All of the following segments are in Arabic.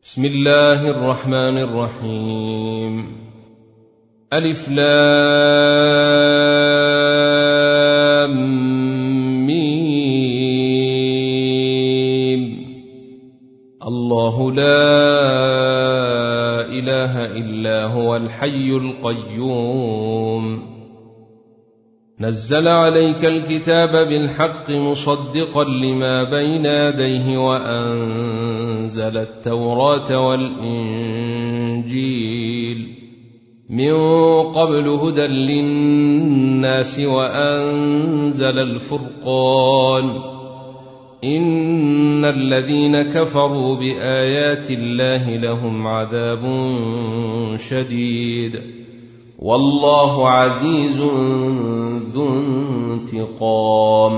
بسم الله الرحمن الرحيم. ألف لام ميم. الله لا إله إلا هو الحي القيوم. نزل عليك الكتاب بالحق مصدقا لما بين يديه وأنزل التوراة والإنجيل من قبل هدى للناس وأنزل الفرقان. إن الذين كفروا بآيات الله لهم عذاب شديد والله عزيز ذو انتقام.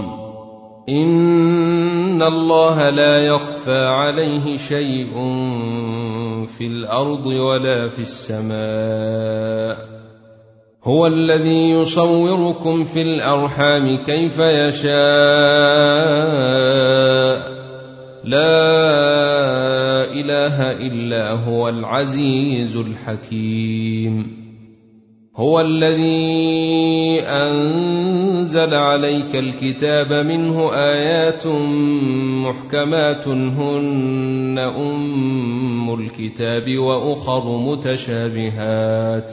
إن الله لا يخفى عليه شيء في الأرض ولا في السماء. هو الذي يصوركم في الأرحام كيف يشاء. لا إله إلا هو العزيز الحكيم. هو الذي أنزل عليك الكتاب منه آيات محكمات هن أم الكتاب وأخر متشابهات.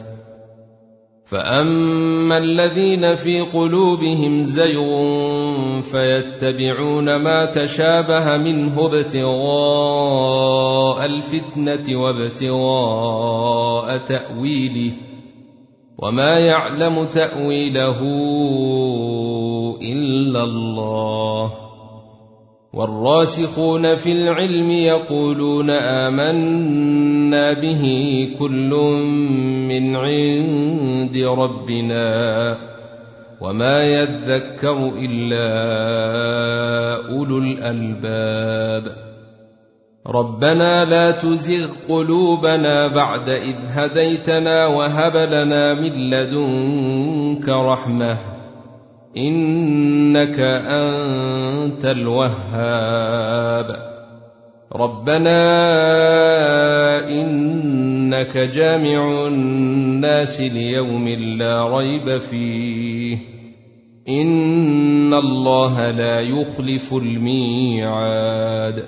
فأما الذين في قلوبهم زيغ فيتبعون ما تشابه منه ابتغاء الفتنة وابتغاء تأويله وما يعلم تأويله إلا الله. والراسخون في العلم يقولون آمنا به كل من عند ربنا وما يذكر إلا أولو الألباب. ربنا لا تزغ قلوبنا بعد إذ هديتنا وهب لنا من لدنك رحمة إنك أنت الوهاب. ربنا إنك جامع الناس ليوم لا ريب فيه إن الله لا يخلف الميعاد.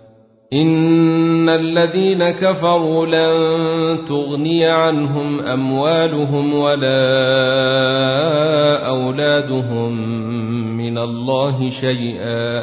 إن الذين كفروا لن تغني عنهم أموالهم ولا أولادهم من الله شيئا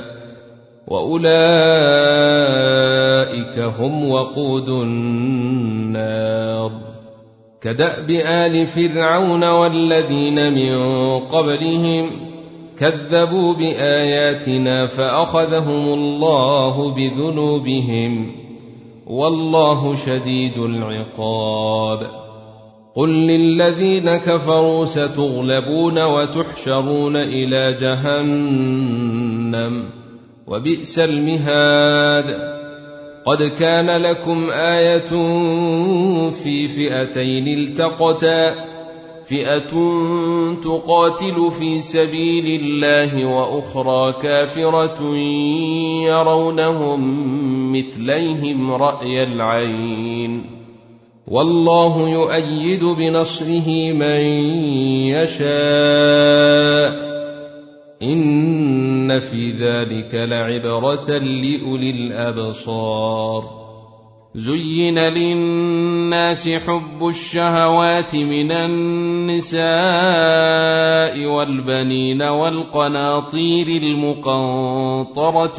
وأولئك هم وقود النار. كدأب آل فرعون والذين من قبلهم كذبوا بآياتنا فأخذهم الله بذنوبهم والله شديد العقاب. قل للذين كفروا ستغلبون وتحشرون إلى جهنم وبئس المهاد. قد كان لكم آية في فئتين التقتا فئة تقاتل في سبيل الله وأخرى كافرة يرونهم مثليهم رأي العين والله يؤيد بنصره من يشاء. إن في ذلك لعبرة لأولي الأبصار. زين للناس حب الشهوات من النساء والبنين والقناطير المقنطرة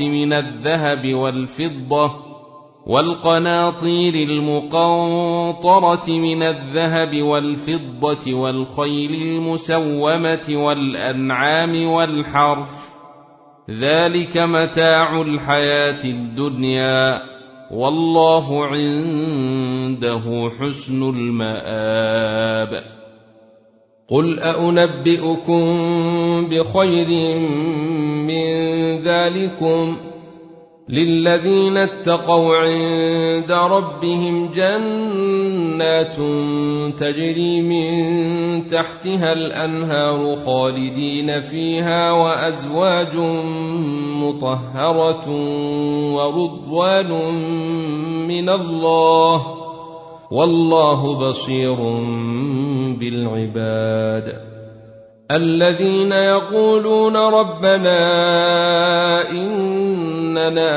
من الذهب والفضة والخيل المسومة والأنعام والحرث ذلك متاع الحياة الدنيا والله عنده حسن المآب. قل أنبئكم بخير من ذلكم للذين اتقوا عند ربهم جنات تجري من تحتها الأنهار خالدين فيها وأزواج مطهرة ورضوان من الله والله بصير بالعباد الذين يقولون ربنا إننا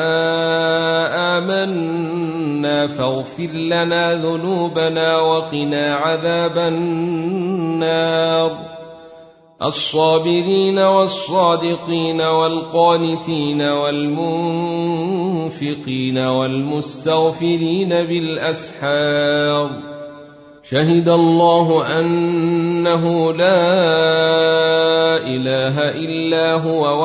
آمنا فاغفر لنا ذنوبنا وقنا عذاب النار الصابرين والصادقين والقانتين والمنفقين والمستغفرين بالأسحار شهد الله أنه لا إله إلا هو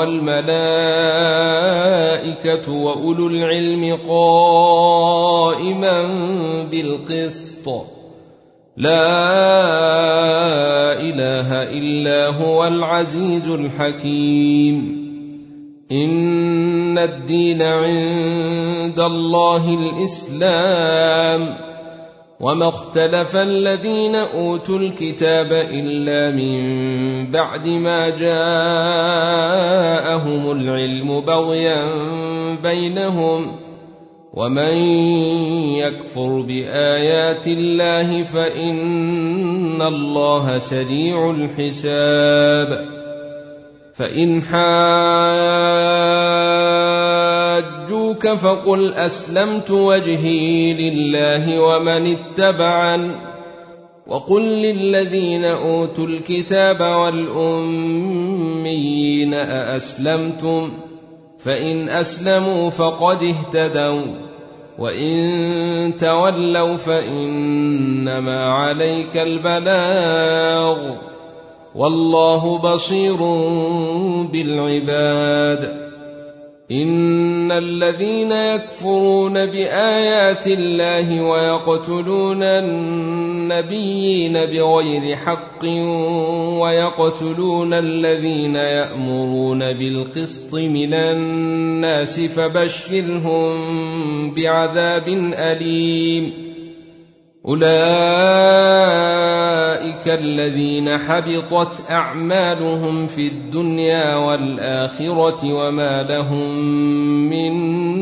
والملائكة وأولو العلم قائما بالقسط لا إله إلا هو العزيز الحكيم إن الدين عند الله الإسلام وما اختلف الذين أوتوا الكتاب إلا من بعد ما جاءهم العلم بغيا بينهم ومن يكفر بآيات الله فإن الله سريع الحساب فإن حاجوك فقل أسلمت وجهي لله ومن اتبعن وقل للذين أوتوا الكتاب والأميين أأسلمتم فإن أسلموا فقد اهتدوا وإن تولوا فإنما عليك البلاغ والله بصير بالعباد إن الذين يكفرون بآيات الله ويقتلون النبيين بغير حق ويقتلون الذين يأمرون بالقسط من الناس فبشرهم بعذاب أليم أولئك الذين حبطت أعمالهم في الدنيا والآخرة وما لهم من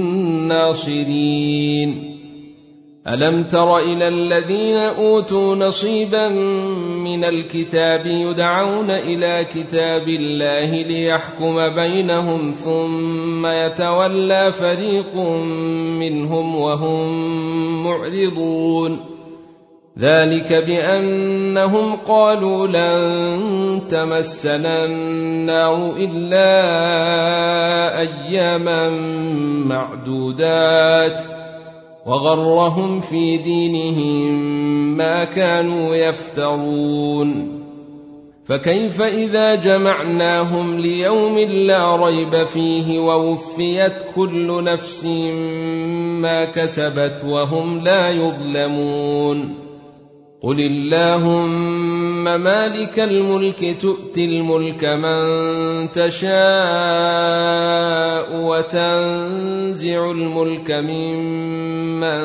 ناصرين ألم تر إلى الذين أوتوا نصيبا من الكتاب يدعون إلى كتاب الله ليحكم بينهم ثم يتولى فريق منهم وهم معرضون ذلك بأنهم قالوا لن تمسنا النار إلا أياما معدودات وغرهم في دينهم ما كانوا يفترون فكيف إذا جمعناهم ليوم لا ريب فيه ووفيت كل نفس ما كسبت وهم لا يظلمون قل اللهم مالك الملك تؤتي الملك من تشاء وتنزع الملك ممن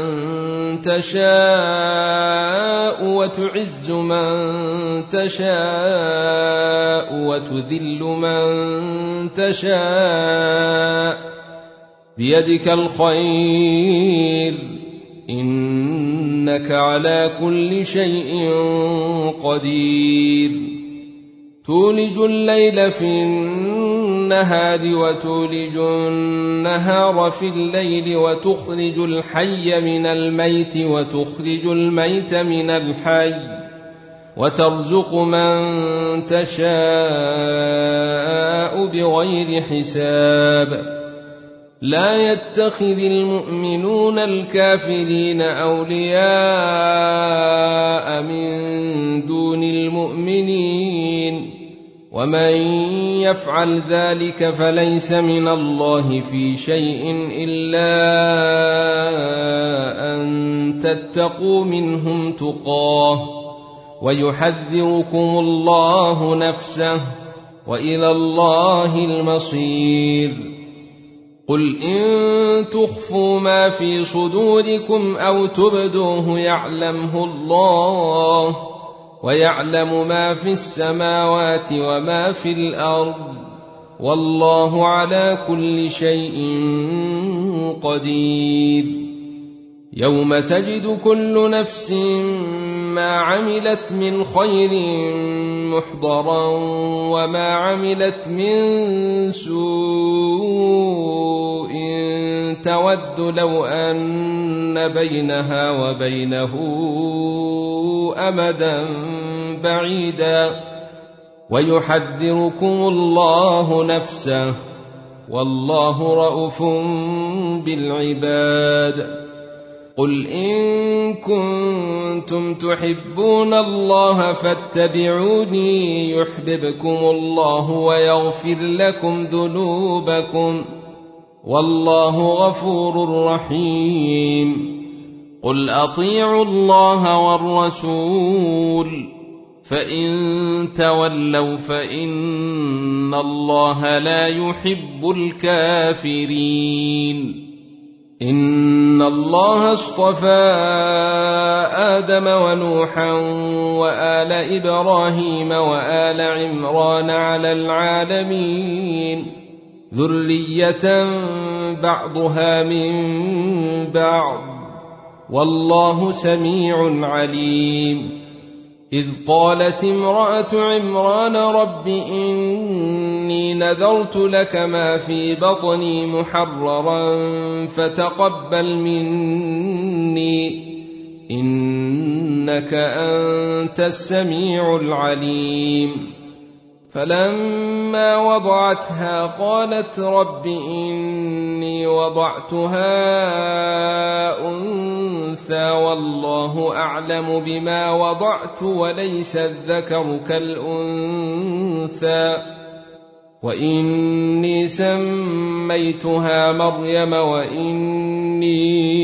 تشاء وتعز من تشاء وتذل من تشاء بيدك الخير إنك على كل شيء قدير تولج الليل في النهار وتولج النهار في الليل وتخرج الحي من الميت وتخرج الميت من الحي وترزق من تشاء بغير حساب لا يتخذ المؤمنون الكافرين أولياء من دون المؤمنين ومن يفعل ذلك فليس من الله في شيء إلا أن تتقوا منهم تقاه ويحذركم الله نفسه وإلى الله المصير قل إن تخفوا ما في صدوركم أو تبدوه يعلمه الله ويعلم ما في السماوات وما في الأرض والله على كل شيء قدير يوم تجد كل نفس ما عملت من خير محضرا وما عملت من سوء تود لو أن بينها وبينه أمدا بعيدا ويحذركم الله نفسه والله رءوف بالعباد. قل إن كنتم تحبون الله فاتبعوني يحببكم الله ويغفر لكم ذنوبكم والله غفور رحيم. قل أطيعوا الله والرسول فإن تولوا فإن الله لا يحب الكافرين. إن الله اصطفى آدم ونوحا وآل إبراهيم وآل عمران على العالمين ذرية بعضها من بعض والله سميع عليم. إذ قالت امرأة عمران رب إني نذرت لك ما في بطني محررا فتقبل مني إنك أنت السميع العليم. فلما وضعتها قالت رب إني وضعتها أنثى والله أعلم بما وضعت وليس الذكر كالأنثى وإني سميتها مريم وإني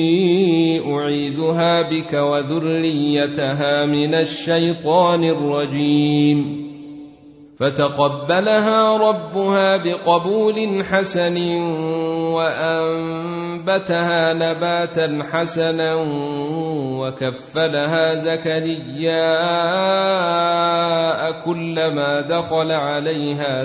أعيذها بك وذريتها من الشيطان الرجيم. فتقبلها ربها بقبول حسن وأنبتها نباتا حسنا وكفلها زكريا كلما دخل عليها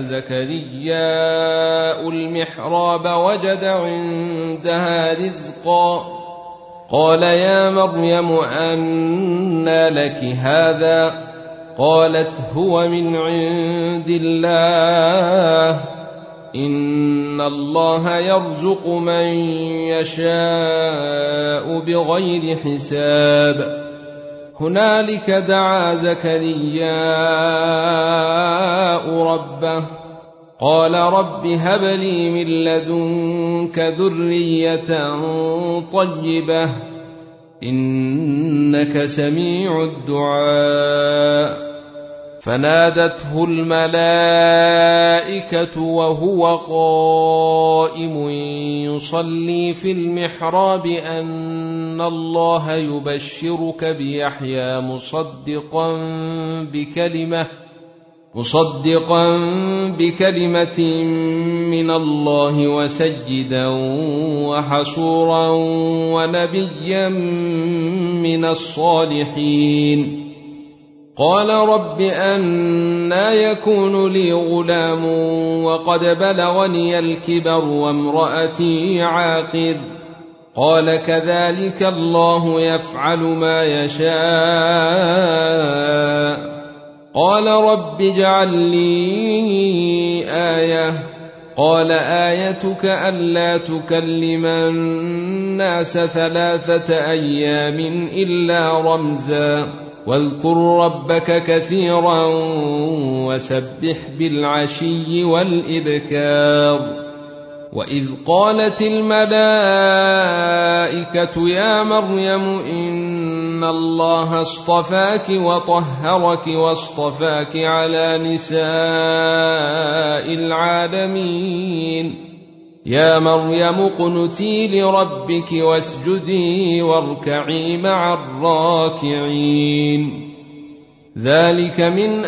زكريا المحراب وجد عندها رزقا قال يا مريم أنى لك هذا قالت هو من عند الله إن الله يرزق من يشاء بغير حساب. هنالك دعا زكريا ربه قال رب هب لي من لدنك ذرية طيبة إنك سميع الدعاء. فنادته الملائكة وهو قائم يصلي في المحراب أن الله يبشرك بيحيى مصدقا بكلمة من الله وسيدا وحصورا ونبيا من الصالحين. قال رب أنى يكون لي غلام وقد بلغني الكبر وامرأتي عاقر قال كذلك الله يفعل ما يشاء. قال رب اجعل لي آية قال آيتك ألا تكلم الناس 3 أيام إلا رمزا واذكر ربك كثيرا وسبح بالعشي والإبكار. وإذ قالت الملائكة يا مريم إن الله اصطفاك وطهرك واصطفاك على نساء العالمين يا مريم اقنتي لربك واسجدي واركعي مع الراكعين. ذلك من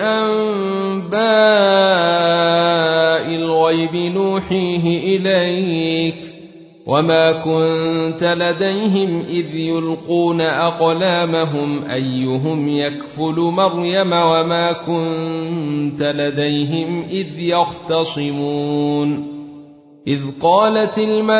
أنباء الغيب نوحيه إليك وما كنت لديهم إذ يلقون أقلامهم أيهم يكفل مريم وما كنت لديهم إذ يختصمون. إذ قالت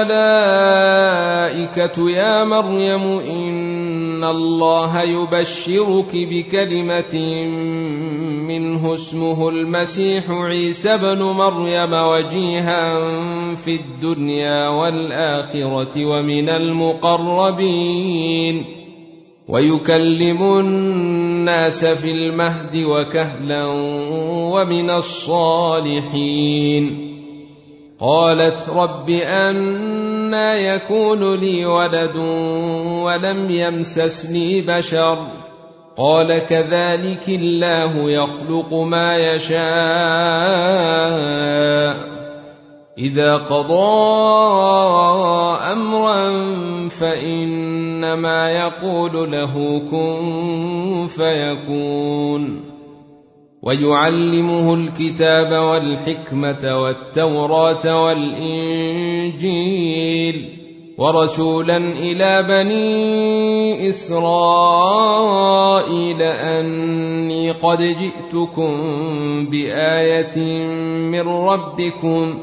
الملائكة يا مريم إن الله يبشرك بكلمة منه اسمه المسيح عيسى بن مريم وجيها في الدنيا والآخرة ومن المقربين ويكلم الناس في المهد وكهلا ومن الصالحين. قالت رب أنى يكون لي ولد ولم يمسسني بشر قال كذلك الله يخلق ما يشاء إذا قضى أمرا فإنما يقول له كن فيكون. ويعلمه الكتاب والحكمة والتوراة والإنجيل ورسولا إلى بني إسرائيل أني قد جئتكم بآية من ربكم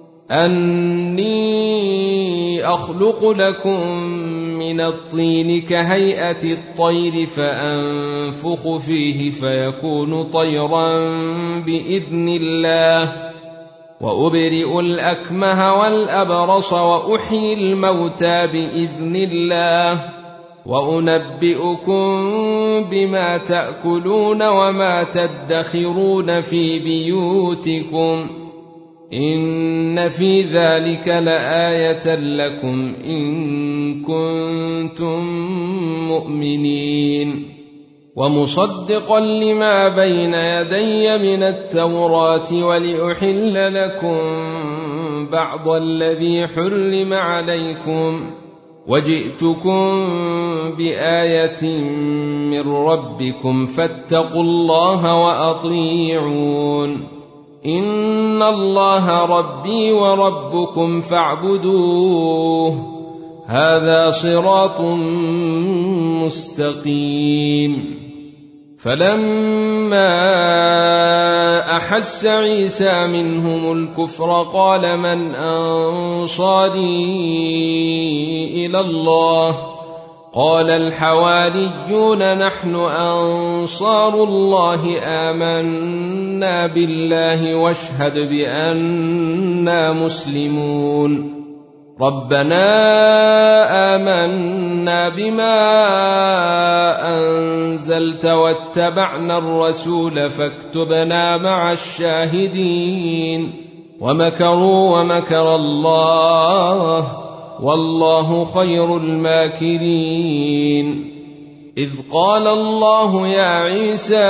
أني أخلق لكم من الطين كهيئة الطير فأنفخ فيه فيكون طيرا بإذن الله وأبرئ الأكمه والأبرص وأحيي الموتى بإذن الله وأنبئكم بما تأكلون وما تدخرون في بيوتكم إن في ذلك لآية لكم إن كنتم مؤمنين. ومصدقا لما بين يدي من التوراة ولأحل لكم بعض الذي حرم عليكم وجئتكم بآية من ربكم فاتقوا الله وأطيعون إن الله ربي وربكم فاعبدوه هذا صراط مستقيم. فلما أحس عيسى منهم الكفر قال من أنصاري إلى الله قال الحواريون نحن أنصار الله آمنا بالله واشهد بأننا مسلمون. ربنا آمنا بما أنزلت واتبعنا الرسول فاكتبنا مع الشاهدين. ومكروا ومكر الله والله خير الماكرين. إذ قال الله يا عيسى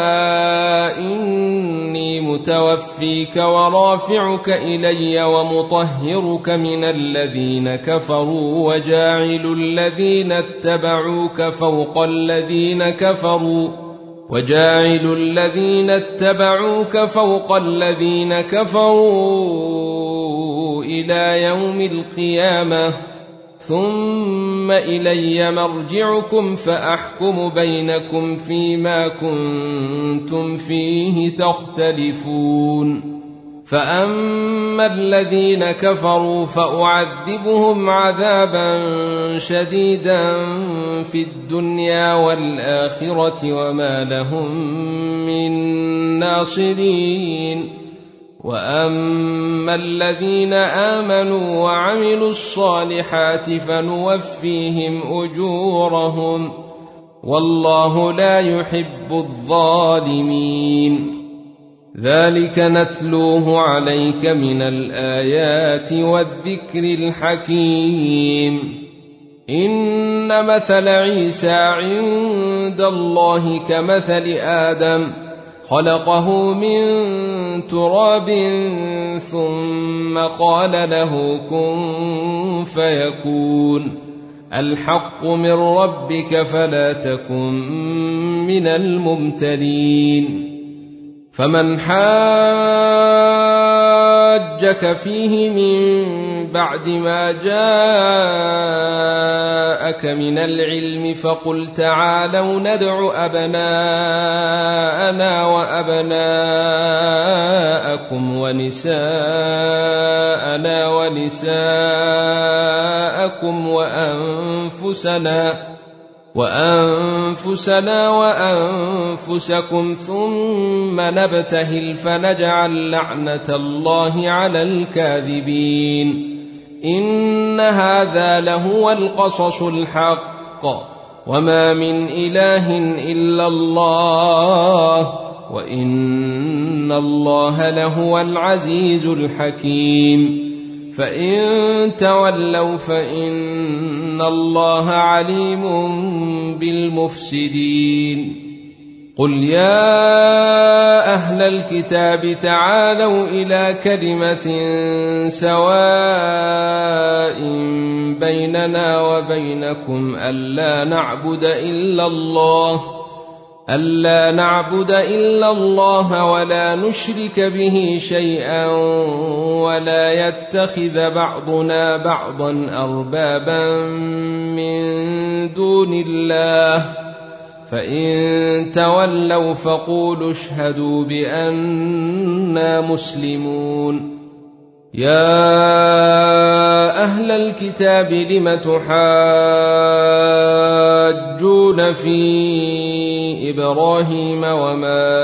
إني متوفيك ورافعك إلي ومطهرك من الذين كفروا وجاعل الذين اتبعوك فوق الذين كفروا إلى يوم القيامة ثم إلي مرجعكم فأحكم بينكم فيما كنتم فيه تختلفون. فأما الذين كفروا فأعذبهم عذابا شديدا في الدنيا والآخرة وما لهم من ناصرين. وأما الذين آمنوا وعملوا الصالحات فنوفيهم أجورهم والله لا يحب الظالمين. ذلك نتلوه عليك من الآيات والذكر الحكيم. إن مثل عيسى عند الله كمثل آدم خلقه من تراب ثم قال له كن فيكون. الحق من ربك فلا تكن من الممترين. فمن حاجك فيه من بعد ما جاءك جاءك من العلم فقل تعالوا ندع أبناءنا وأبناءكم ونساءنا ونساءكم وأنفسنا وأنفسكم ثم نبتهل فنجعل لعنة الله على الكاذبين إن هذا لهو القصص الحق وما من إله إلا الله وإن الله لهو العزيز الحكيم فإن تولوا فإن الله عليم بالمفسدين قل يا أهل الكتاب تعالوا إلى كلمة سواء بيننا وبينكم ألا نعبد إلا الله ولا نشرك به شيئا ولا يتخذ بعضنا بعضا أربابا من دون الله فإن تولوا فقولوا اشهدوا بأننا مسلمون يا أهل الكتاب لم تحاجون في إبراهيم وما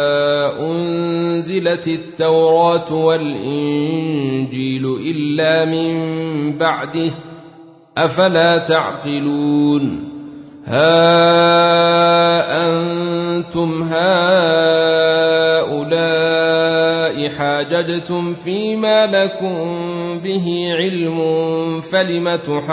أنزلت التوراة والإنجيل إلا من بعده أفلا تعقلون ها أنتم هؤلاء حاججتم فيما لكم به علم فلم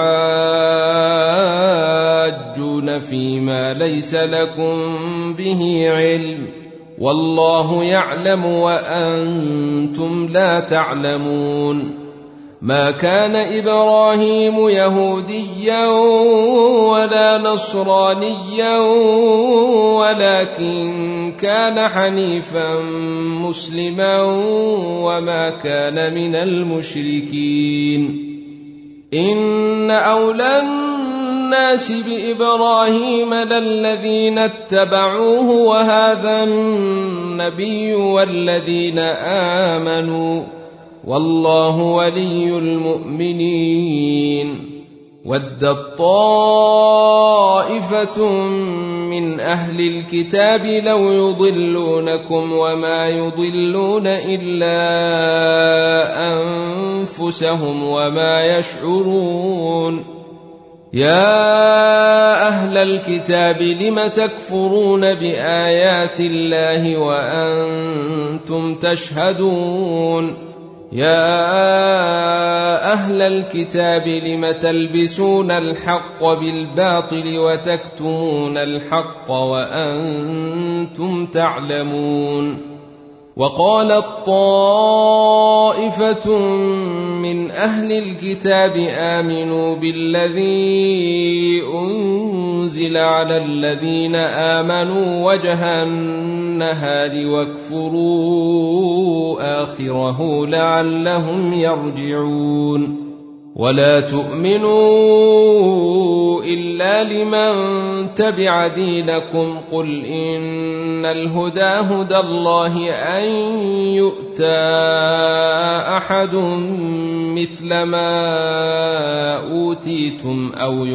تحاجون فيما ليس لكم به علم والله يعلم وأنتم لا تعلمون ما كان إبراهيم يهوديا ولا نصرانيا ولكن كان حنيفا مسلما وما كان من المشركين إن أولى الناس بإبراهيم للذين اتبعوه وهذا النبي والذين آمنوا والله ولي المؤمنين ودت طائفة من أهل الكتاب لو يضلونكم وما يضلون إلا أنفسهم وما يشعرون يا أهل الكتاب لم تكفرون بآيات الله وأنتم تشهدون يا أهل الكتاب لم تلبسون الحق بالباطل وتكتمون الحق وأنتم تعلمون وقالت طائفة من أهل الكتاب آمنوا بالذي أنزل على الذين آمنوا وجه النهار واكفروا آخره لعلهم يرجعون ولا تؤمنوا إلا لمن تبع دينكم قل إن الهدى هدى الله أن يؤتى أحد مثل ما أوتيتم أو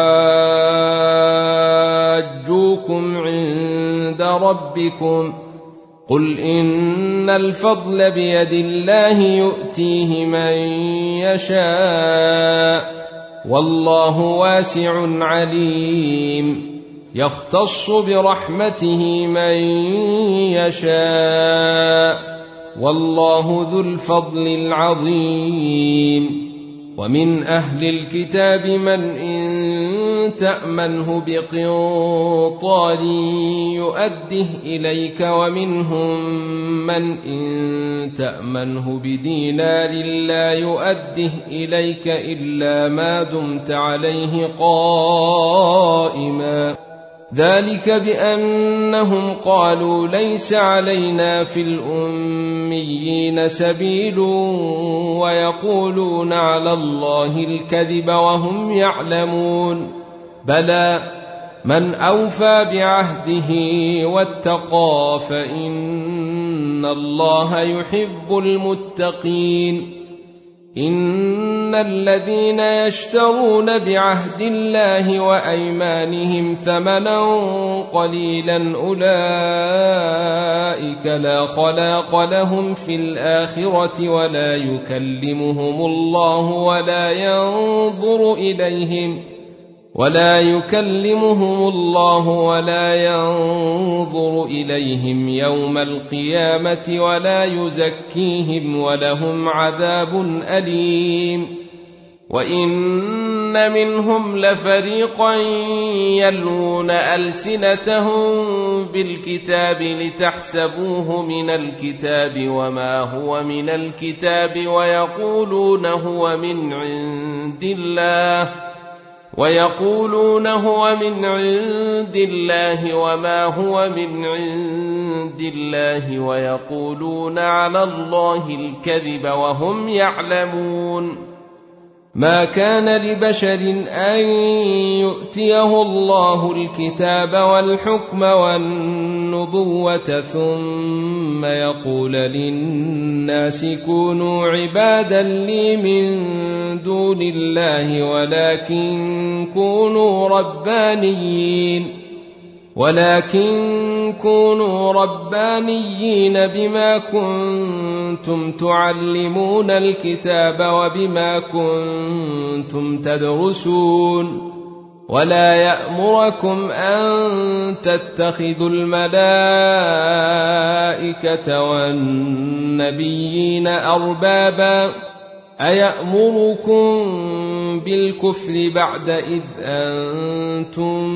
يحاجوكم عند ربكم قل إن الفضل بيد الله يؤتيه من يشاء والله واسع عليم يختص برحمته من يشاء والله ذو الفضل العظيم ومن أهل الكتاب من إن تأمنه بقنطار يؤده إليك ومنهم من إن تأمنه بدينار لا يؤده إليك إلا ما دمت عليه قائما ذلك بأنهم قالوا ليس علينا في الأميين سبيل ويقولون على الله الكذب وهم يعلمون بلى من أوفى بعهده واتقى فإن الله يحب المتقين. إن الذين يشترون بعهد الله وأيمانهم ثمنا قليلا أولئك لا خلاق لهم في الآخرة ولا يكلمهم الله ولا ينظر إليهم يوم القيامة ولا يزكيهم ولهم عذاب أليم. وإن منهم لفريقا يلوون ألسنتهم بالكتاب لتحسبوه من الكتاب وما هو من الكتاب ويقولون هو من عند الله وما هو من عند الله ويقولون على الله الكذب وهم يعلمون. ما كان لبشر أن يؤتيه الله الكتاب والحكم والنبوة ثم يقول للناس كونوا عبادا لي من دون الله ولكن كونوا ربانيين بما كنتم تعلمون الكتاب وبما كنتم تدرسون. ولا يأمركم أن تتخذوا الملائكة والنبيين أربابا أيأمركم بالكفر بعد إذ أنتم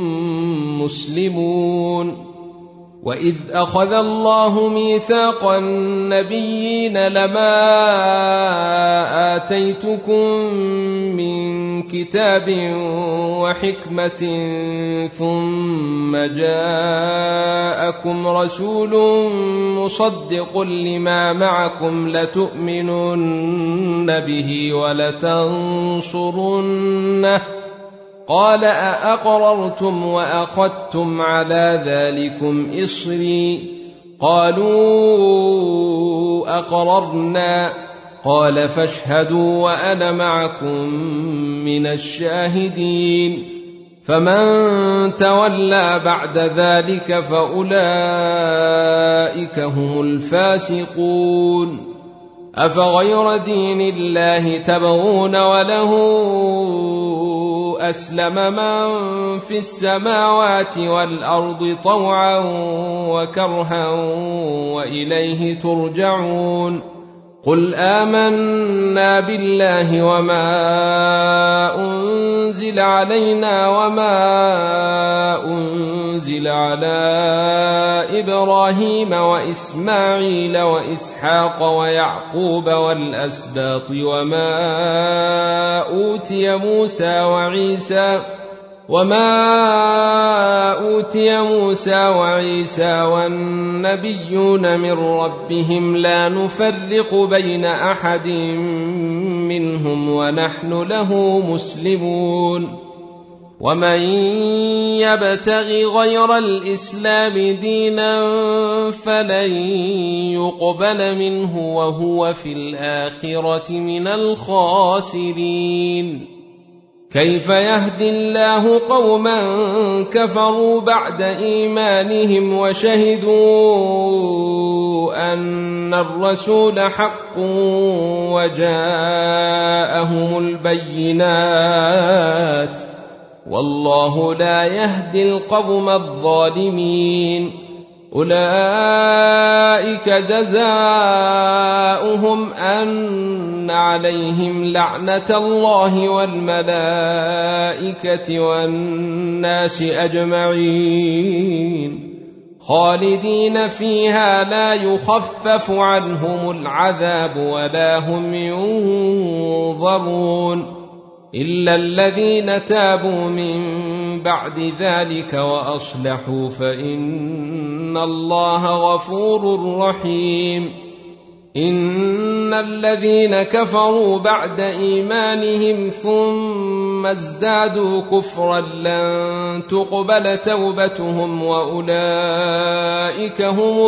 مسلمون. وإذ أخذ الله ميثاق النبيين لما آتيتكم من كتاب وحكمة ثم جاءكم رسول مصدق لما معكم لتؤمنن به ولتنصرنه قال أأقررتم وأخذتم على ذلكم إصري قالوا أقررنا قال فاشهدوا وأنا معكم من الشاهدين. فمن تولى بعد ذلك فأولئك هم الفاسقون. أفغير دين الله تبغون وله أسلم من في السماوات والأرض طوعا وكرها وإليه ترجعون. قل آمنا بالله وما أنزل علينا وما أنزل على إبراهيم وإسماعيل وإسحاق ويعقوب والأسباط وما أوتي موسى وعيسى والنبيون من ربهم لا نفرق بين أحد منهم ونحن له مسلمون. ومن يبتغ غير الإسلام دينا فلن يقبل منه وهو في الآخرة من الخاسرين. كيف يهدي الله قوما كفروا بعد إيمانهم وشهدوا أن الرسول حق وجاءهم البينات والله لا يهدي القوم الظالمين. أولئك جزاؤهم أن عليهم لعنة الله والملائكة والناس أجمعين خالدين فيها لا يخفف عنهم العذاب ولا هم ينظرون إلا الذين تابوا من بعد ذلك وأصلحوا فإن الله غفور رحيم. إن الذين كفروا بعد إيمانهم ثم ازدادوا كفرا لن تقبل توبتهم وأولئك هم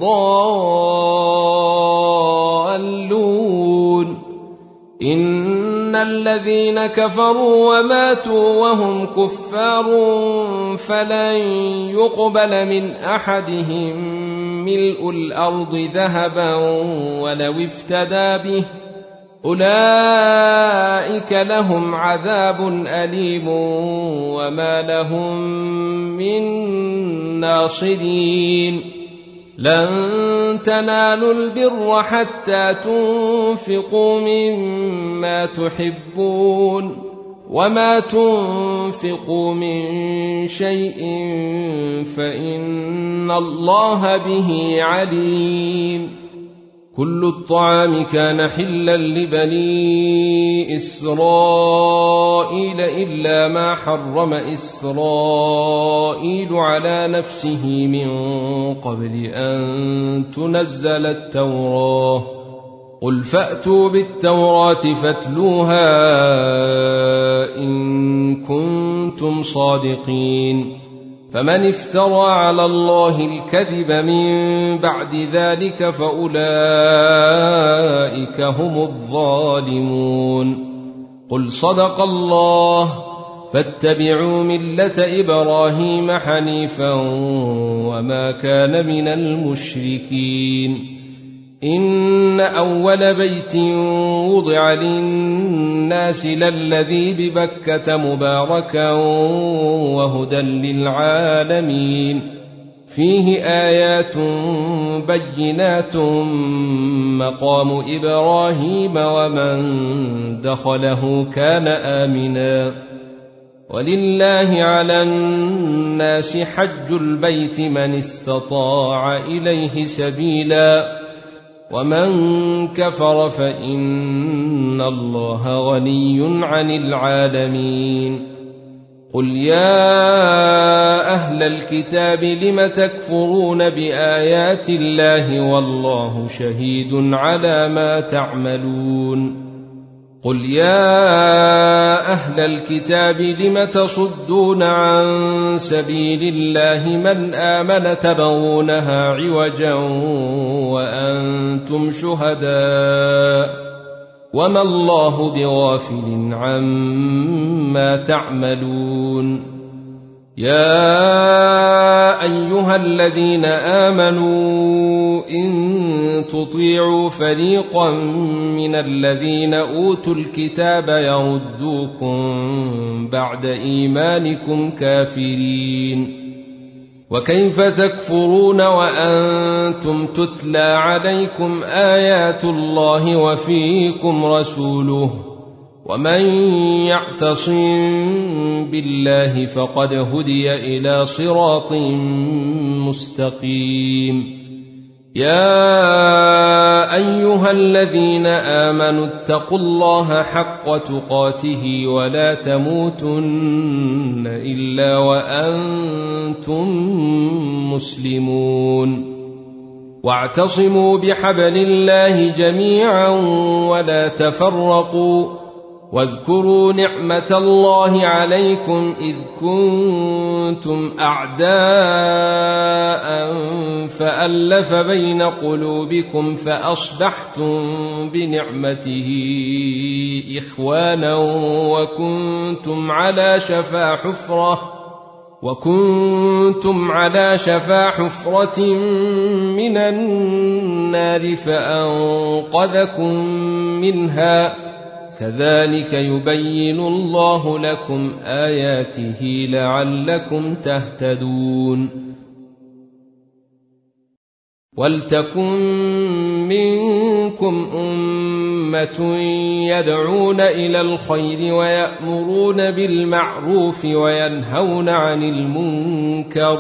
الضالون. إن الذين كفروا وماتوا وهم كفار فلن يقبل من أحدهم ملء الأرض ذهبا ولو افتدى به أولئك لهم عذاب أليم وما لهم من ناصرين. لن تنالوا البر حتى تنفقوا مما تحبون وما تنفقوا من شيء فإن الله به عليم. كل الطعام كان حلا لبني إسرائيل إلا ما حرم إسرائيل على نفسه من قبل أن تنزل التوراة. قل فأتوا بالتوراة فاتلوها إن كنتم صادقين. فمن افترى على الله الكذب من بعد ذلك فأولئك هم الظالمون. قل صدق الله فاتبعوا ملة إبراهيم حنيفا وما كان من المشركين. إن أول بيت وضع للناس للذي ببكة مباركا وهدى للعالمين فيه آيات بينات مقام إبراهيم ومن دخله كان آمنا. ولله على الناس حج البيت من استطاع إليه سبيلا ومن كفر فإن الله غني عن العالمين. قل يا أهل الكتاب لم تكفرون بآيات الله والله شهيد على ما تعملون. قل يا أهل الكتاب لم تصدون عن سبيل الله من آمن تبغونها عوجا وأنتم شهداء وما الله بغافل عما تعملون. يا أيها الذين آمنوا إن تطيعوا فريقا من الذين أوتوا الكتاب يردوكم بعد إيمانكم كافرين. وكيف تكفرون وأنتم تتلى عليكم آيات الله وفيكم رسوله ومن يعتصم بالله فقد هدي إلى صراط مستقيم. يا أيها الذين آمنوا اتقوا الله حق تقاته ولا تموتن إلا وأنتم مسلمون. واعتصموا بحبل الله جميعا ولا تفرقوا واذكروا نعمة الله عليكم إذ كنتم أعداء فألف بين قلوبكم فأصبحتم بنعمته إخوانا وكنتم على شفا حفرة من النار فأنقذكم منها كذلك يبين الله لكم آياته لعلكم تهتدون. ولتكن منكم أمة يدعون إلى الخير ويأمرون بالمعروف وينهون عن المنكر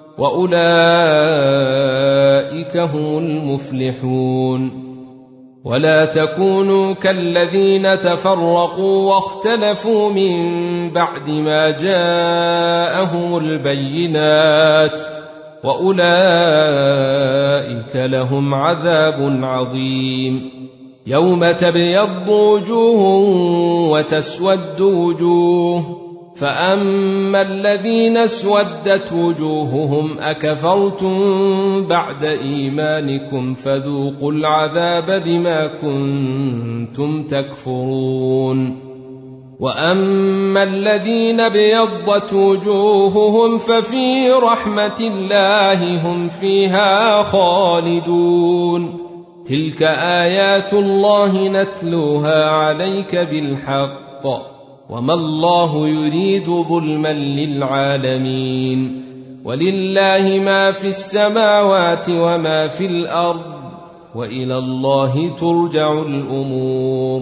وأولئك هم المفلحون. ولا تكونوا كالذين تفرقوا واختلفوا من بعد ما جاءهم البينات وأولئك لهم عذاب عظيم. يوم تبيض وجوه وتسود وجوه، فأما الذين اسودت وجوههم أكفرتم بعد إيمانكم فذوقوا العذاب بما كنتم تكفرون. وأما الذين ابيضت وجوههم ففي رحمة الله هم فيها خالدون. تلك آيات الله نتلوها عليك بالحق، وما الله يريد ظلما للعالمين. ولله ما في السماوات وما في الأرض، وإلى الله ترجع الأمور.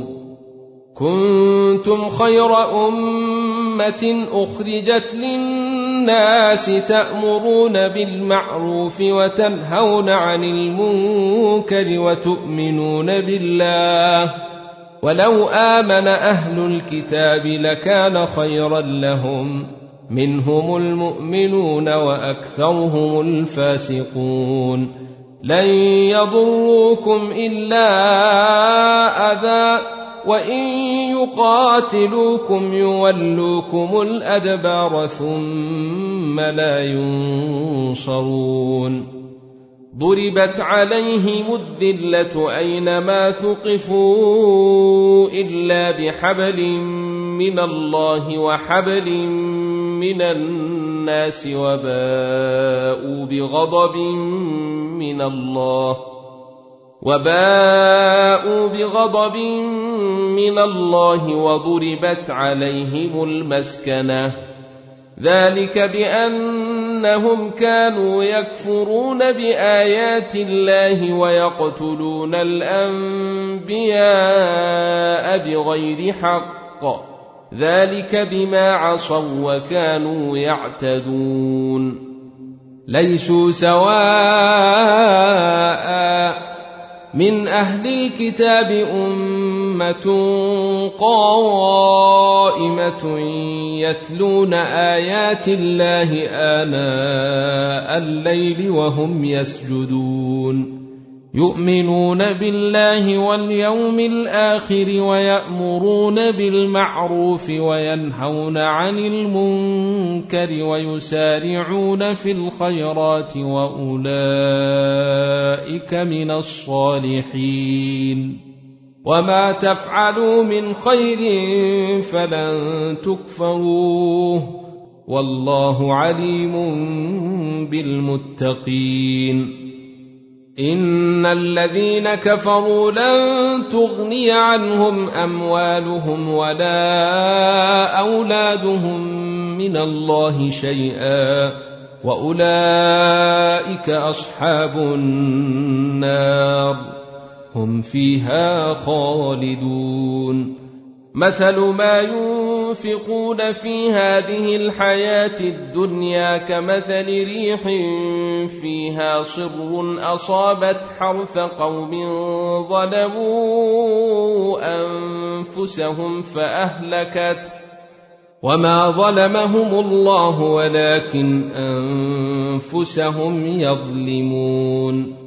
كنتم خير أمة أخرجت للناس تأمرون بالمعروف وتنهون عن المنكر وتؤمنون بالله، ولو آمن أهل الكتاب لكان خيرا لهم، منهم المؤمنون وأكثرهم الفاسقون. لن يضروكم إلا أذى، وإن يقاتلوكم يولوكم الأدبار ثم لا ينصرون. ضربت عليهم الذلة أينما ثقفوا إلا بحبل من الله وحبل من الناس وباءوا بغضب من الله وضربت عليهم المسكنة، ذلك بأنهم كانوا يكفرون بآيات الله ويقتلون الأنبياء بغير حق، ذلك بما عصوا وكانوا يعتدون. ليسوا سواء من أهل الكتاب أمة قائمة يتلون آيات الله آناء الليل وهم يسجدون، يؤمنون بالله واليوم الآخر ويأمرون بالمعروف وينهون عن المنكر ويسارعون في الخيرات وأولئك من الصالحين. وما تفعلوا من خير فلن تكفروه، والله عليم بالمتقين. إن الذين كفروا لن تغني عنهم أموالهم ولا أولادهم من الله شيئا، وأولئك أصحاب النار هم فيها خالدون. مثل ما ينفقون في هذه الحياة الدنيا كمثل ريح فيها صر أصابت حرث قوم ظلموا أنفسهم فأهلكت، وما ظلمهم الله ولكن أنفسهم يظلمون.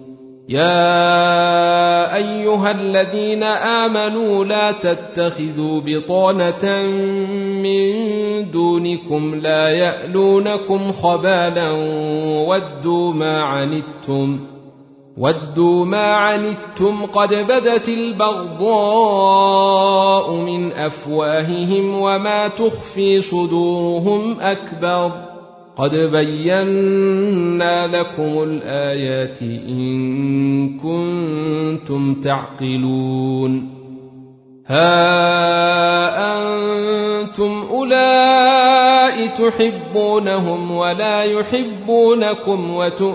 يا أيها الذين آمنوا لا تتخذوا بطانة من دونكم لا يألونكم خبالا ودوا ما عنتم قد بدت البغضاء من أفواههم وما تخفي صدورهم أكبر، قد بينا لكم الآيات إن كنتم تعقلون. ها أنتم أولئك تحبونهم ولا يحبونكم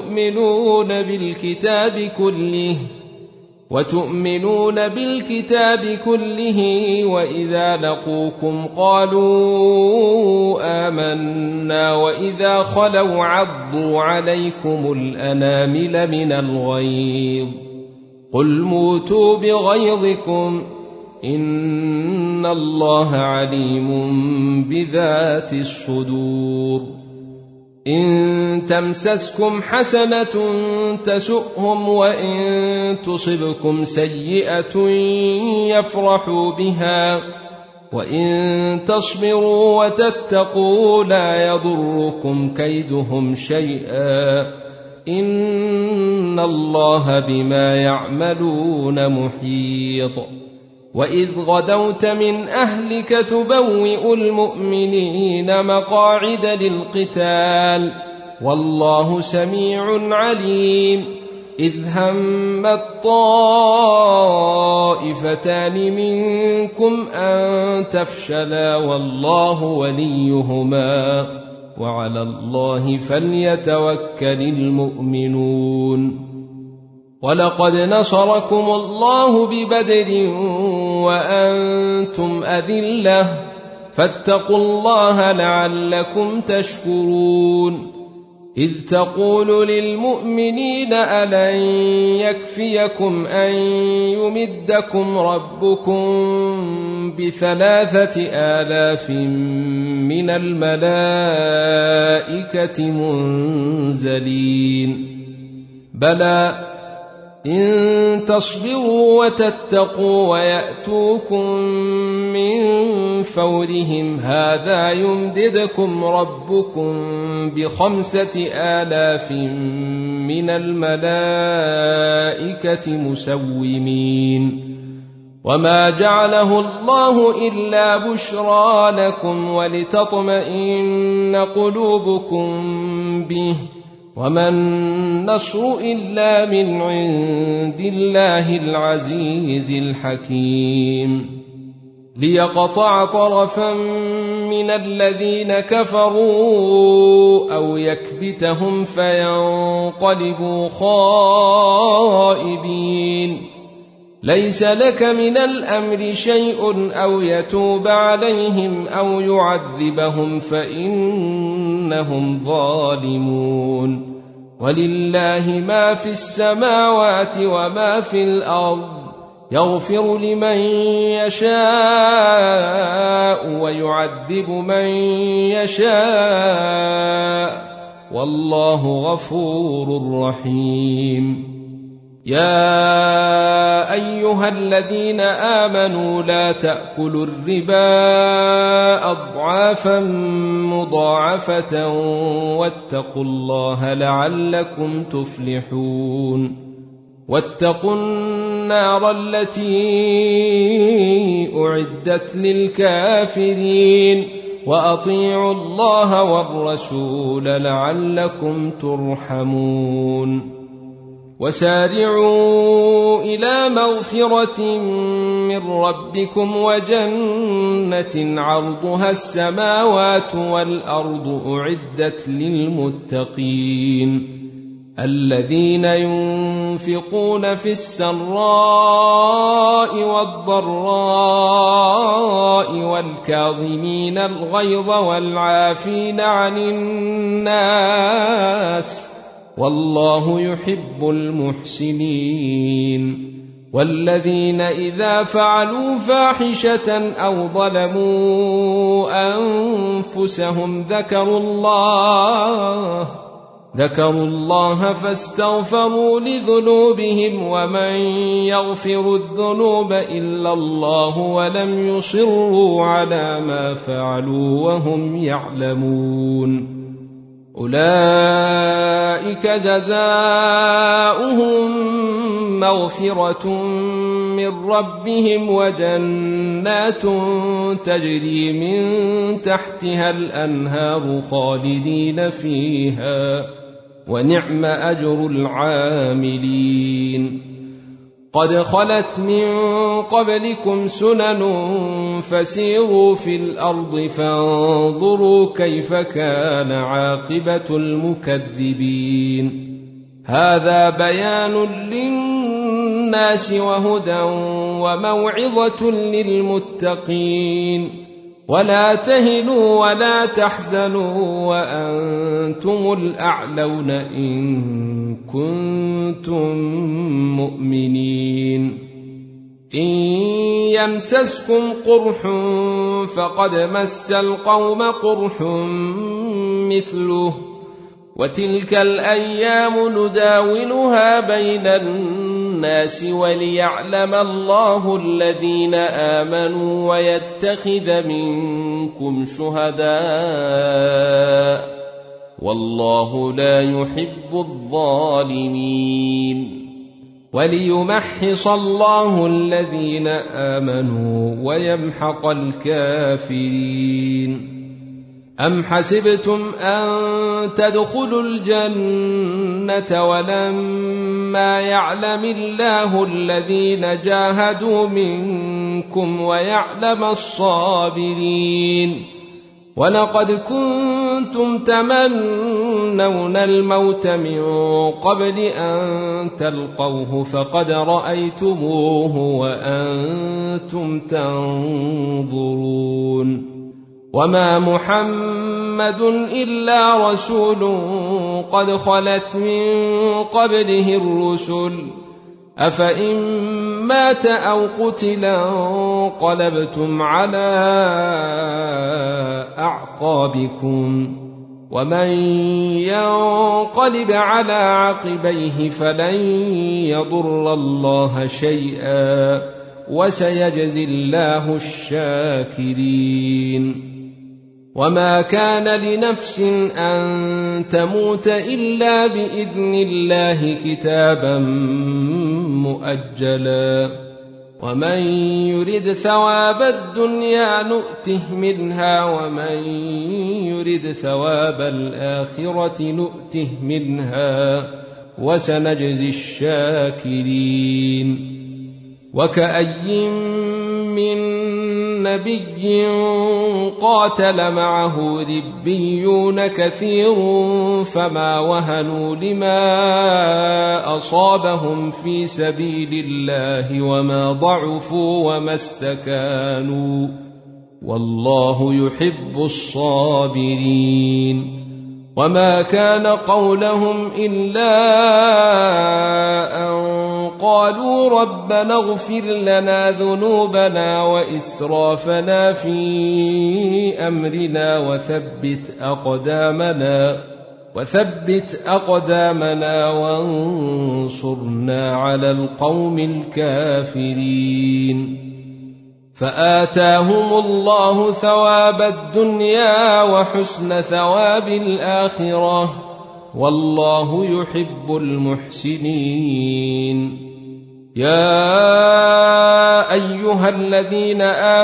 وتؤمنون بالكتاب كله وإذا لقوكم قالوا آمنا وإذا خلوا عضوا عليكم الأنامل من الغيظ قل موتوا بغيظكم إن الله عليم بذات الصدور. إن تمسسكم حسنة تسؤهم وإن تصبكم سيئة يفرحوا بها وإن تصبروا وتتقوا لا يضركم كيدهم شيئا إن الله بما يعملون محيط وإذ غدوت من أهلك تبوئ المؤمنين مقاعد للقتال والله سميع عليم إذ همت طائفتان منكم أن تفشلا والله وليهما وعلى الله فليتوكل المؤمنون ولقد نصركم الله ببدر وأنتم أذلة فاتقوا الله لعلكم تشكرون إذ تقول للمؤمنين ألن يكفيكم أن يمدكم ربكم ب3,000 من الملائكة منزلين بلى إن تصبروا وتتقوا ويأتوكم من فورهم هذا يمددكم ربكم ب5,000 من الملائكة مسومين وما جعله الله إلا بشرى لكم ولتطمئن قلوبكم به وما النصر إلا من عند الله العزيز الحكيم ليقطع طرفا من الذين كفروا أو يكبتهم فينقلبوا خائبين ليس لك من الأمر شيء أو يتوب عليهم أو يعذبهم فإنهم ظالمون ولله ما في السماوات وما في الأرض يغفر لمن يشاء ويعذب من يشاء والله غفور رحيم يا أيها الذين آمنوا لا تأكلوا الربا أضعافا مضاعفة واتقوا الله لعلكم تفلحون واتقوا النار التي أعدت للكافرين وأطيعوا الله والرسول لعلكم ترحمون وسارعوا إلى مغفرة من ربكم وجنة عرضها السماوات والأرض أعدت للمتقين الذين ينفقون في السراء والضراء والكاظمين الغيظ والعافين عن الناس والله يحب المحسنين والذين إذا فعلوا فاحشة أو ظلموا أنفسهم ذكروا الله فاستغفروا لذنوبهم ومن يغفر الذنوب إلا الله ولم يصروا على ما فعلوا وهم يعلمون أولئك جزاؤهم مغفرة من ربهم وجنات تجري من تحتها الأنهار خالدين فيها ونعم أجر العاملين قد خلت من قبلكم سنن فسيروا في الأرض فانظروا كيف كان عاقبة المكذبين هذا بيان للناس وهدى وموعظة للمتقين ولا تهنوا ولا تحزنوا وأنتم الأعلون إن كنتم مؤمنين إن يمسسكم قرح فقد مس القوم قرح مثله وتلك الأيام نداولها بين الناس وليعلم الله الذين آمنوا ويتخذ منكم شهداء والله لا يحب الظالمين وليمحص الله الذين آمنوا ويمحق الكافرين أم حسبتم أن تدخلوا الجنة ولما يعلم الله الذين جاهدوا منكم ويعلم الصابرين ولقد كنتم تمنون الموت من قبل أن تلقوه فقد رأيتموه وأنتم تنظرون وما محمد إلا رسول قد خلت من قبله الرسل أفإن مات أو قتلا انقلبتم على أعقابكم ومن ينقلب على عقبيه فلن يضر الله شيئا وسيجزي الله الشاكرين وما كان لنفس أن تموت إلا بإذن الله كتابا مؤجلا ومن يرد ثواب الدنيا نؤته منها ومن يرد ثواب الآخرة نؤته منها وسنجزي الشاكرين وكأي من نبي قاتل معه ربيون كثير فما وهنوا لما أصابهم في سبيل الله وما ضعفوا وما استكانوا والله يحب الصابرين وما كان قولهم إلا أن قالوا ربنا اغفر لنا ذنوبنا وإسرافنا في أمرنا وثبت أقدامنا وانصرنا على القوم الكافرين فآتاهم الله ثواب الدنيا وحسن ثواب الآخرة والله يحب المحسنين يا أيها الذين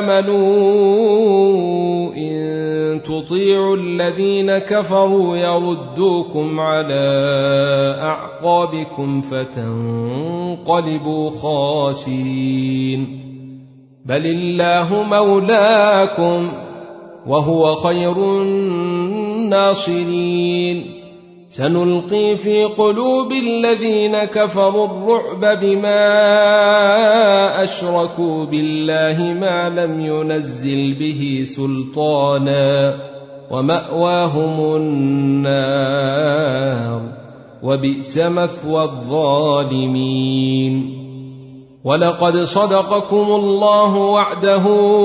آمنوا إن تطيعوا الذين كفروا يردوكم على أعقابكم فتنقلبوا خاسرين بل الله مولاكم وهو خير الناصرين سنلقي في قلوب الذين كفروا الرعب بما أشركوا بالله ما لم ينزل به سلطانا ومأواهم النار وبئس مثوى الظالمين ولقد صدقكم الله وعده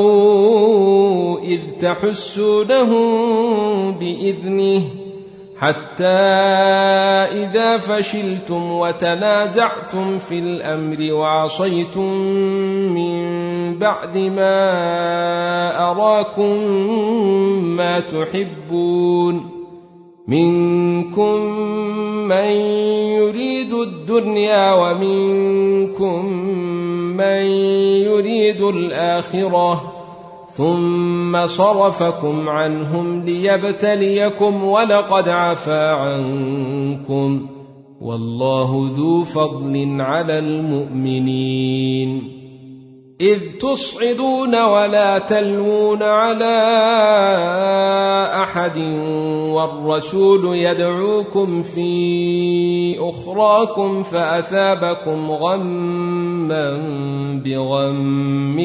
إذ تحسونهم بإذنه حتى إذا فشلتم وتنازعتم في الأمر وعصيتم من بعد ما أراكم ما تحبون منكم من يريد الدنيا ومنكم من يريد الآخرة ثم صرفكم عنهم ليبتليكم ولقد عفا عنكم والله ذو فضل على المؤمنين إذ تصعدون ولا تلوون على أحد والرسول يدعوكم في أخراكم فأثابكم غما بغم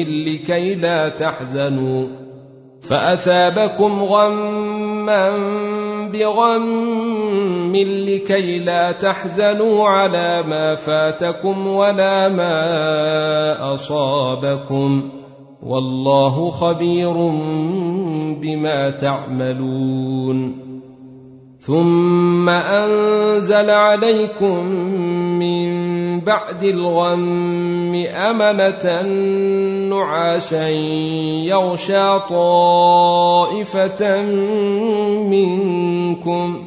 لكي لا تحزنوا على ما فاتكم ولا ما أصابكم والله خبير بما تعملون ثم أنزل عليكم من بعد الغم أمنة نعاسا يغشى طائفة منكم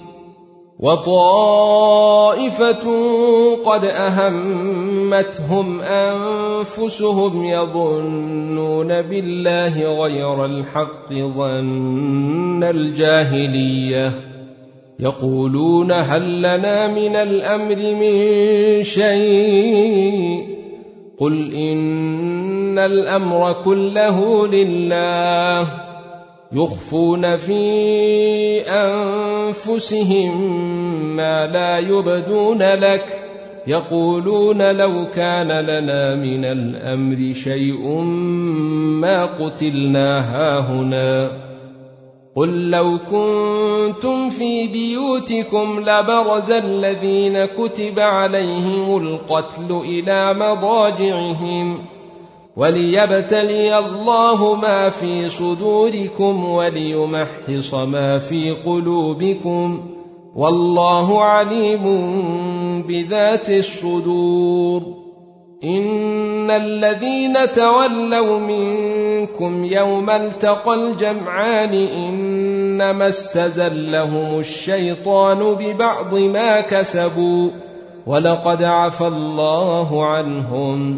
وطائفة قد أهمتهم أنفسهم يظنون بالله غير الحق ظن الجاهلية يقولون هل لنا من الأمر من شيء قل إن الأمر كله لله يخفون في أنفسهم ما لا يبدون لك يقولون لو كان لنا من الأمر شيء ما قتلنا هاهنا قل لو كنتم في بيوتكم لبرز الذين كتب عليهم القتل إلى مضاجعهم وليبتلي الله ما في صدوركم وليمحص ما في قلوبكم والله عليم بذات الصدور إن الذين تولوا منكم يوم التقى الجمعان إنما استزلهم الشيطان ببعض ما كسبوا ولقد عفى الله عنهم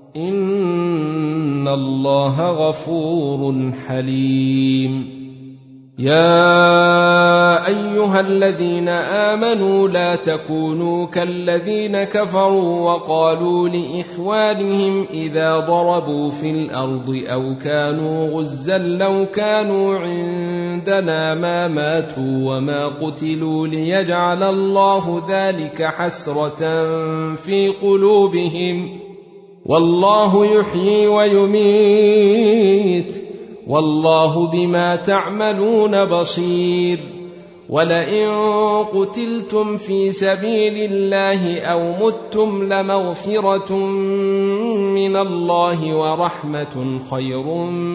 إن الله غفور حليم يا أيها الذين آمنوا لا تكونوا كالذين كفروا وقالوا لإخوانهم إذا ضربوا في الأرض أو كانوا غزا لو كانوا عندنا ما ماتوا وما قتلوا ليجعل الله ذلك حسرة في قلوبهم والله يحيي ويميت والله بما تعملون بصير ولئن قتلتم في سبيل الله أو متم لمغفرة من الله ورحمة خير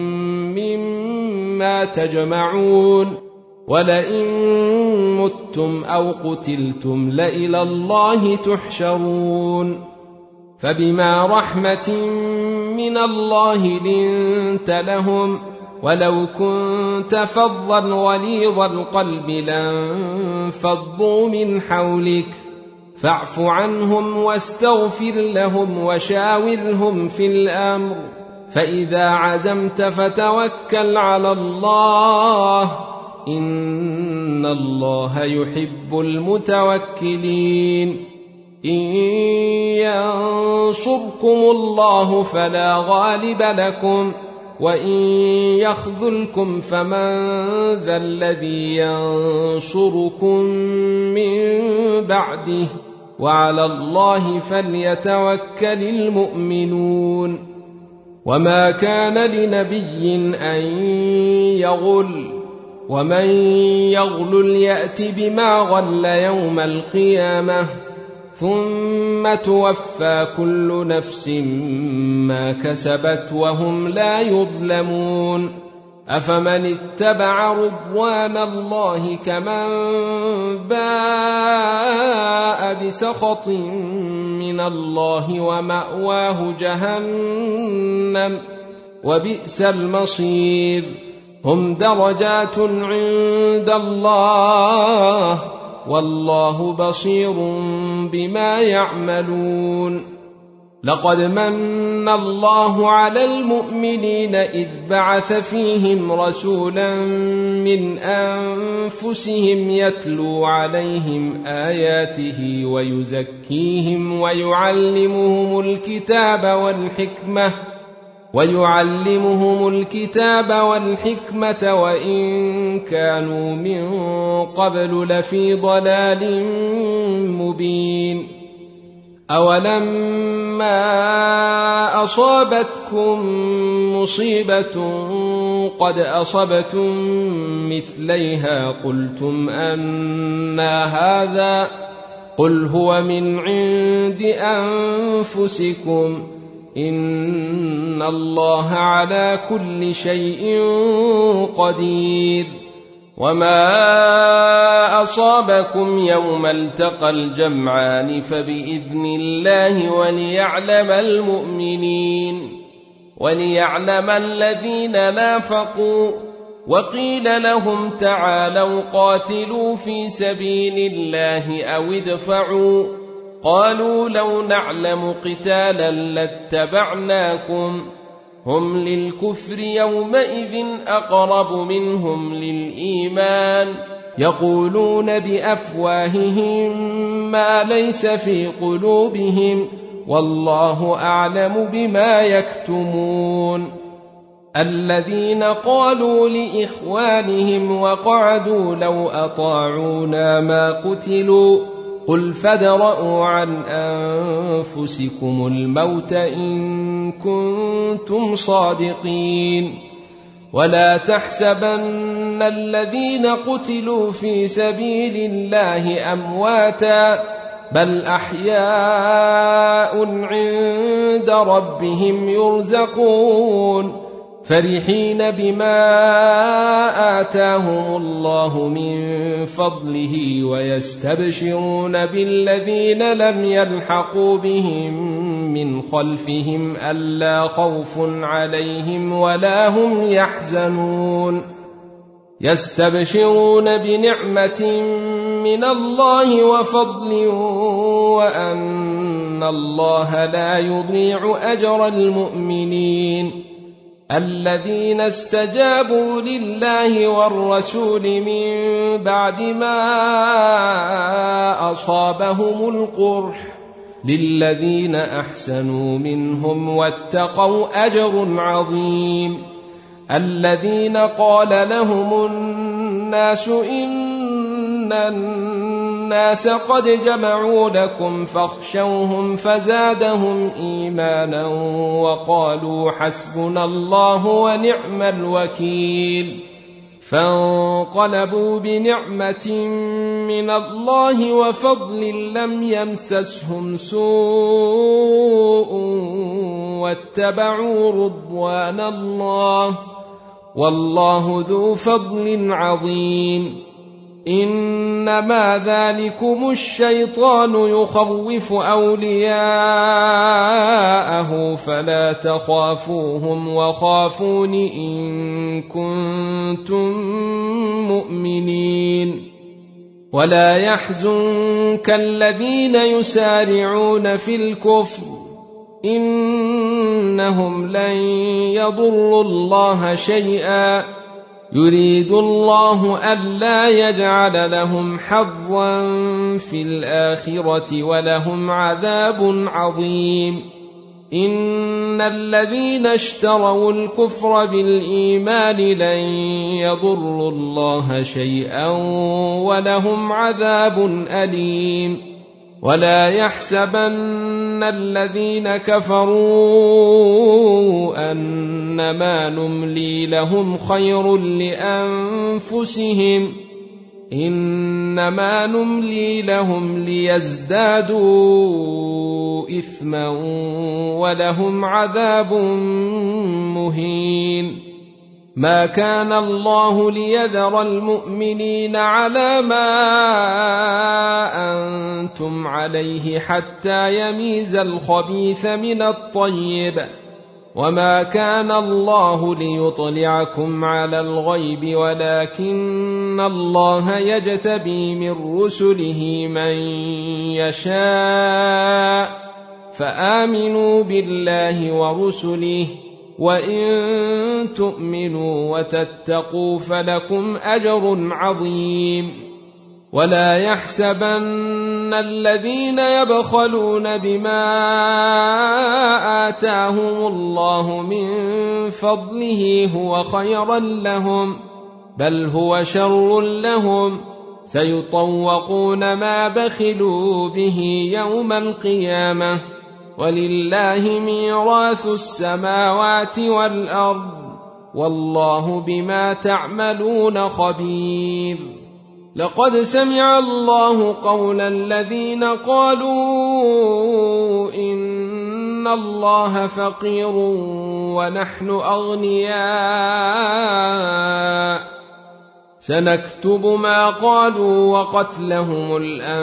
مما تجمعون ولئن متم أو قتلتم لإلى الله تحشرون فبما رحمة من الله لنت لهم ولو كنت فظا غليظ القلب لانفضوا من حولك فاعف عنهم واستغفر لهم وشاورهم في الأمر فإذا عزمت فتوكل على الله إن الله يحب المتوكلين إن ينصركم الله فلا غالب لكم وإن يخذلكم فمن ذا الذي ينصركم من بعده وعلى الله فليتوكل المؤمنون وما كان لنبي أن يغل ومن يغلل يأت بما غل يوم القيامة ثم توفى كل نفس ما كسبت وهم لا يظلمون أفمن اتبع رضوان الله كمن باء بسخط من الله ومأواه جهنم وبئس المصير هم درجات عند الله والله بصير بما يعملون لقد من الله على المؤمنين إذ بعث فيهم رسولا من أنفسهم يتلو عليهم آياته ويزكيهم ويعلمهم الكتاب والحكمة وإن كانوا من قبل لفي ضلال مبين أولما أصابتكم مصيبة قد أصبتم مثليها قلتم أنى هذا قل هو من عند أنفسكم إن الله على كل شيء قدير وما أصابكم يوم التقى الجمعان فبإذن الله وليعلم الذين نافقوا. وقيل لهم تعالوا قاتلوا في سبيل الله أو ادفعوا، قالوا لو نعلم قتالا لاتبعناكم، هم للكفر يومئذ أقرب منهم للإيمان، يقولون بأفواههم ما ليس في قلوبهم والله أعلم بما يكتمون. الذين قالوا لإخوانهم وقعدوا لو أطاعونا ما قتلوا، قل فادرءوا عن أنفسكم الموت إن كنتم صادقين. ولا تحسبن الذين قتلوا في سبيل الله أمواتا، بل أحياء عند ربهم يرزقون، فرحين بما آتاهم الله من فضله ويستبشرون بالذين لم يلحقوا بهم من خلفهم ألا خوف عليهم ولا هم يحزنون، يستبشرون بنعمة من الله وفضل وأن الله لا يضيع أجر المؤمنين. الذين استجابوا لله والرسول من بعد ما أصابهم القرح، للذين أحسنوا منهم واتقوا أجر عظيم. الذين قال لهم الناس إن الناس قد جمعوا لكم فاخشوهم فزادهم إيمانا وقالوا حسبنا الله ونعم الوكيل، فانقلبوا بنعمة من الله وفضل لم يمسسهم سوء واتبعوا رضوان الله والله ذو فضل عظيم. إنما ذلكم الشيطان يخوف أولياءه فلا تخافوهم وخافون إن كنتم مؤمنين. ولا يحزنك الذين يسارعون في الكفر، إنهم لن يضروا الله شيئا، يريد الله ألا يجعل لهم حظا في الآخرة ولهم عذاب عظيم. إن الذين اشتروا الكفر بالإيمان لن يضروا الله شيئا ولهم عذاب أليم. ولا يحسبن الذين كفروا أنما نملي لهم خير لأنفسهم، إنما نملي لهم ليزدادوا إثما ولهم عذاب مهين. ما كان الله ليذر المؤمنين على ما أنتم عليه حتى يميز الخبيث من الطيب، وما كان الله ليطلعكم على الغيب ولكن الله يجتبي من رسله من يشاء، فآمنوا بالله ورسله، وإن تؤمنوا وتتقوا فلكم أجر عظيم. ولا يحسبن الذين يبخلون بما آتاهم الله من فضله هو خيرا لهم، بل هو شر لهم، سيطوقون ما بخلوا به يوم القيامة، ولله ميراث السماوات والأرض والله بما تعملون خبير. لقد سمع الله قول الذين قالوا إن الله فقير ونحن أغنياء، سنكتب ما قالوا وقتلهم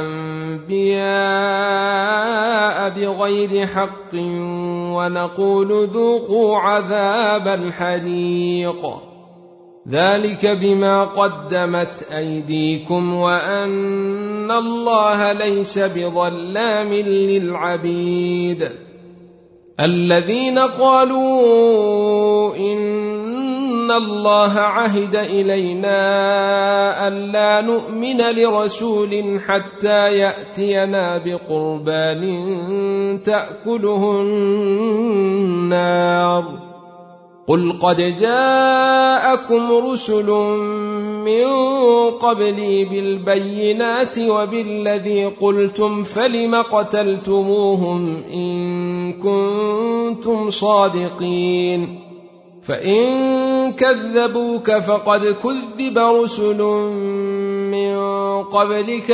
الأنبياء بغير حق ونقول ذوقوا عذاب الحريق ذلك بما قدمت أيديكم وأن الله ليس بظلام للعبيد الذين قالوا إن الله عهد إلينا ألا نؤمن لرسول حتى يأتينا بقربان تأكله النار قل قد جاءكم رسل من قبلي بالبينات وبالذي قلتم فلم قتلتموهم إن كنتم صادقين فإن كذبوك فقد كذب رسل من قبلك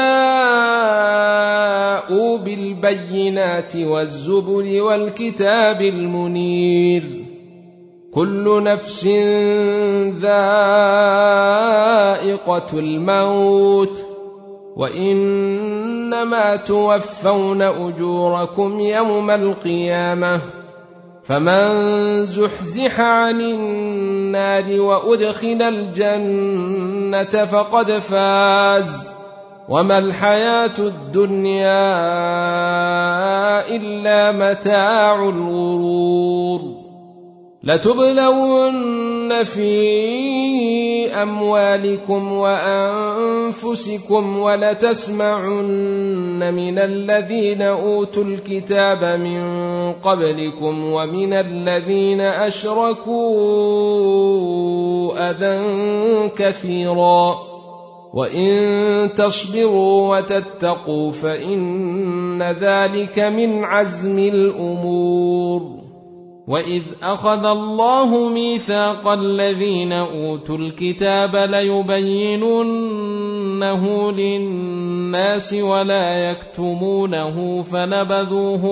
جاءوا بالبينات والزبر والكتاب المنير كل نفس ذائقة الموت وإنما توفون أجوركم يوم القيامة فمن زحزح عن النار وأدخل الجنة فقد فاز وما الحياة الدنيا إلا متاع الغرور لتبلون في أموالكم وأنفسكم ولتسمعن من الذين أوتوا الكتاب من قبلكم ومن الذين أشركوا أذى كثيرا وإن تصبروا وتتقوا فإن ذلك من عزم الأمور وإذ أخذ الله ميثاق الذين أوتوا الكتاب ليبيننه للناس ولا يكتمونه فنبذوه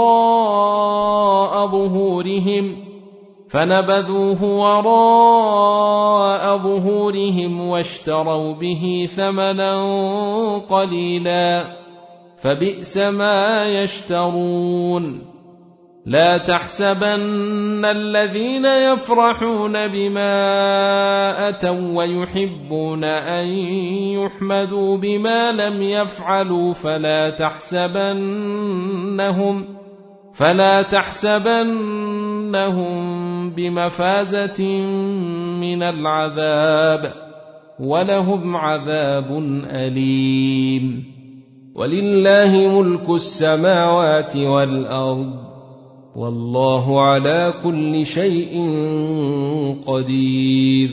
وراء ظهورهم واشتروا به ثمنا قليلا فبئس ما يشترون لا تحسبن الذين يفرحون بما أتوا ويحبون أن يحمدوا بما لم يفعلوا فلا تحسبنهم بمفازة من العذاب ولهم عذاب أليم ولله ملك السماوات والأرض والله على كل شيء قدير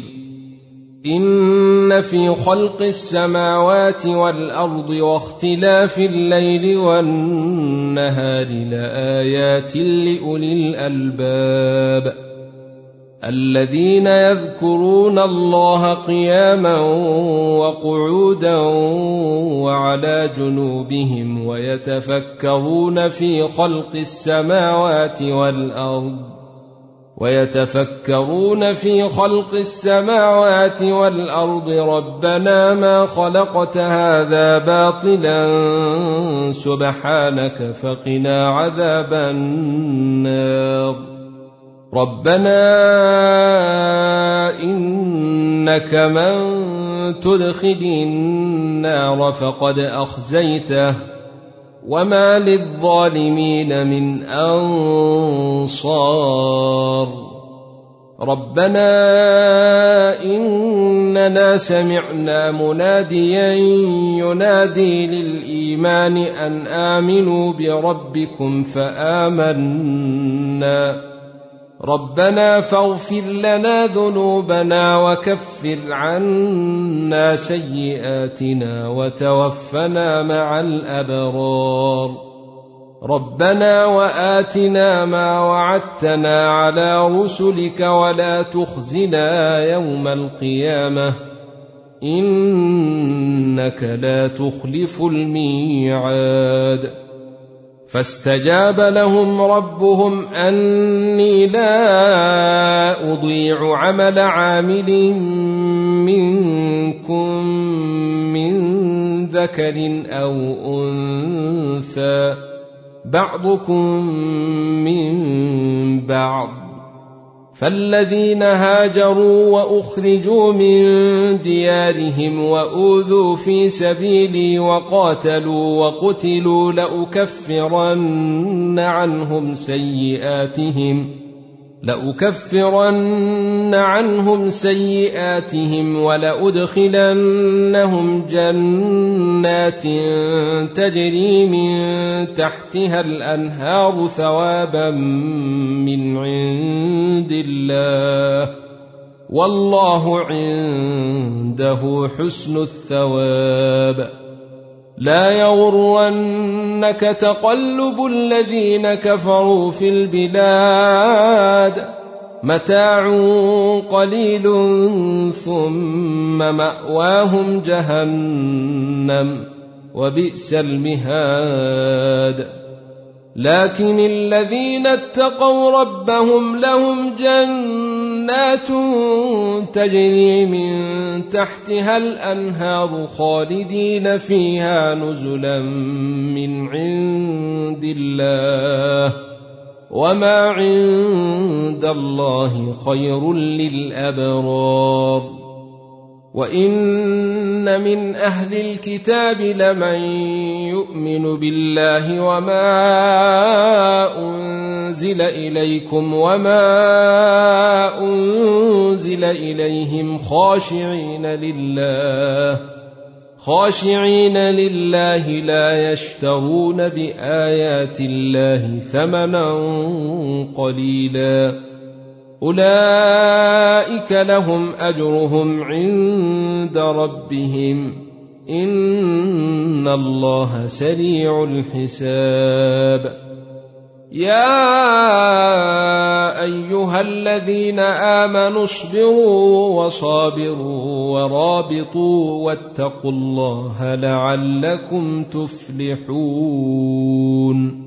إن في خلق السماوات والأرض واختلاف الليل والنهار لآيات لأولي الألباب الذين يذكرون الله قياما وقعودا وعلى جنوبهم ويتفكرون في خلق السماوات والأرض ربنا ما خلقت هذا باطلا سبحانك فقنا عذاب النار ربنا إنك من تدخل النار فقد أخزيته وما للظالمين من أنصار ربنا إننا سمعنا مناديا ينادي للإيمان أن آمنوا بربكم فآمنا ربنا فاغفر لنا ذنوبنا وكفر عنا سيئاتنا وتوفنا مع الأبرار ربنا وآتنا ما وعدتنا على رسلك ولا تخزنا يوم القيامة إنك لا تخلف الميعاد فاستجاب لهم ربهم أني لا أضيع عمل عامل منكم من ذكر أو أنثى بعضكم من بعض، فالذين هاجروا وأخرجوا من ديارهم وأوذوا في سبيلي وقاتلوا وقتلوا لأكفرن عنهم سيئاتهم ولأدخلنهم جنات تجري من تحتها الأنهار ثوابا من عند الله، والله عنده حسن الثواب. لا يغرنك تقلب الذين كفروا في البلاد، متاع قليل ثم مأواهم جهنم وبئس المهاد. لكن الذين اتقوا ربهم لهم جنات تجري من تحتها الأنهار خالدين فيها نزلا من عند الله، وما عند الله خير للأبرار. وإن من أهل الكتاب لمن يؤمن بالله وما أنزل إليكم وما أنزل إليهم خاشعين لله لا يشترون بآيات الله ثمنا قليلا، أولئك لهم أجرهم عند ربهم إن الله سريع الحساب. يا أيها الذين آمنوا اصبروا وصابروا ورابطوا واتقوا الله لعلكم تفلحون.